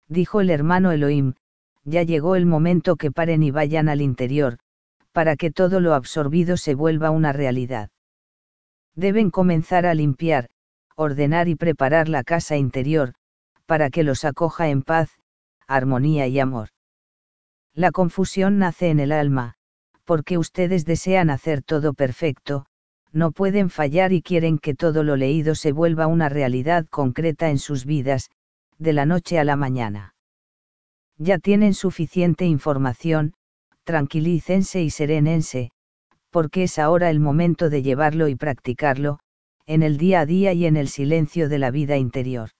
dijo el hermano Elohim, ya llegó el momento que paren y vayan al interior, para que todo lo absorbido se vuelva una realidad. Deben comenzar a limpiar, ordenar y preparar la casa interior, para que los acoja en paz, armonía y amor. La confusión nace en el alma, porque ustedes desean hacer todo perfecto, no pueden fallar y quieren que todo lo leído se vuelva una realidad concreta en sus vidas, de la noche a la mañana. Ya tienen suficiente información, tranquilícense y serénense, porque es ahora el momento de llevarlo y practicarlo, en el día a día y en el silencio de la vida interior.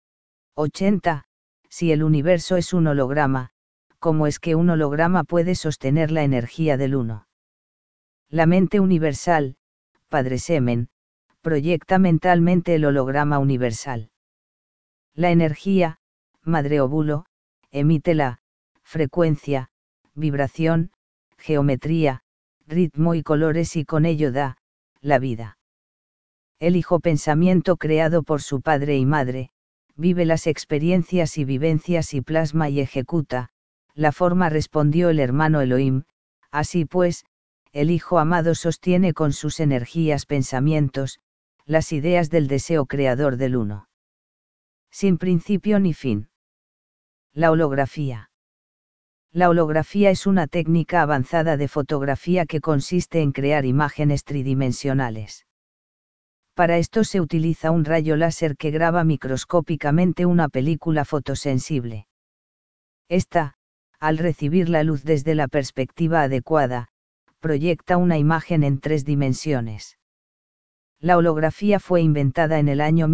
80. Si el universo es un holograma, ¿cómo es que un holograma puede sostener la energía del uno? La mente universal, Padre Semen, proyecta mentalmente el holograma universal. La energía, Madre Óvulo, emite la frecuencia, vibración, geometría, ritmo y colores y con ello da la vida. El hijo pensamiento creado por su padre y madre, vive las experiencias y vivencias y plasma y ejecuta, la forma respondió el hermano Elohim, así pues, el hijo amado sostiene con sus energías pensamientos, las ideas del deseo creador del uno. Sin principio ni fin. La holografía. La holografía es una técnica avanzada de fotografía que consiste en crear imágenes tridimensionales. Para esto se utiliza un rayo láser que graba microscópicamente una película fotosensible. Esta, al recibir la luz desde la perspectiva adecuada, proyecta una imagen en 3 dimensiones. La holografía fue inventada en el año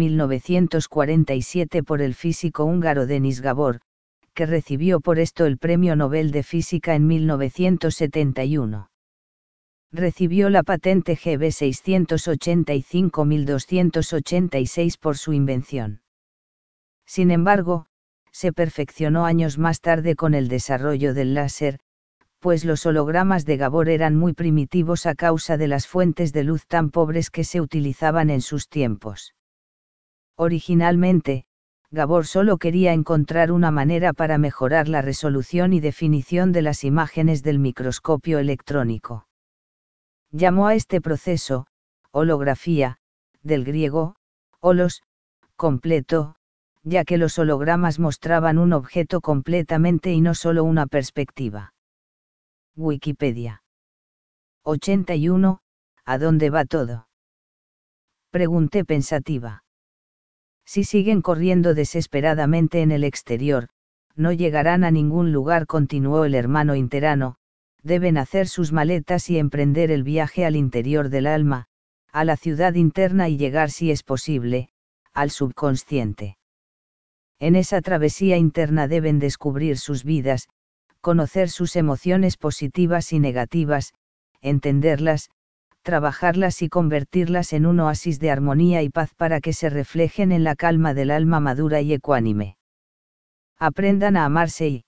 1947 por el físico húngaro Denis Gabor, que recibió por esto el Premio Nobel de Física en 1971. Recibió la patente GB 685.286 por su invención. Sin embargo, se perfeccionó años más tarde con el desarrollo del láser, pues los hologramas de Gabor eran muy primitivos a causa de las fuentes de luz tan pobres que se utilizaban en sus tiempos. Originalmente, Gabor solo quería encontrar una manera para mejorar la resolución y definición de las imágenes del microscopio electrónico. Llamó a este proceso, holografía, del griego, holos, completo, ya que los hologramas mostraban un objeto completamente y no solo una perspectiva. Wikipedia. 81. ¿A dónde va todo? Pregunté pensativa. Si siguen corriendo desesperadamente en el exterior, no llegarán a ningún lugar, continuó el hermano interano, deben hacer sus maletas y emprender el viaje al interior del alma, a la ciudad interna y llegar si es posible, al subconsciente. En esa travesía interna deben descubrir sus vidas, conocer sus emociones positivas y negativas, entenderlas, trabajarlas y convertirlas en un oasis de armonía y paz para que se reflejen en la calma del alma madura y ecuánime. Aprendan a amarse y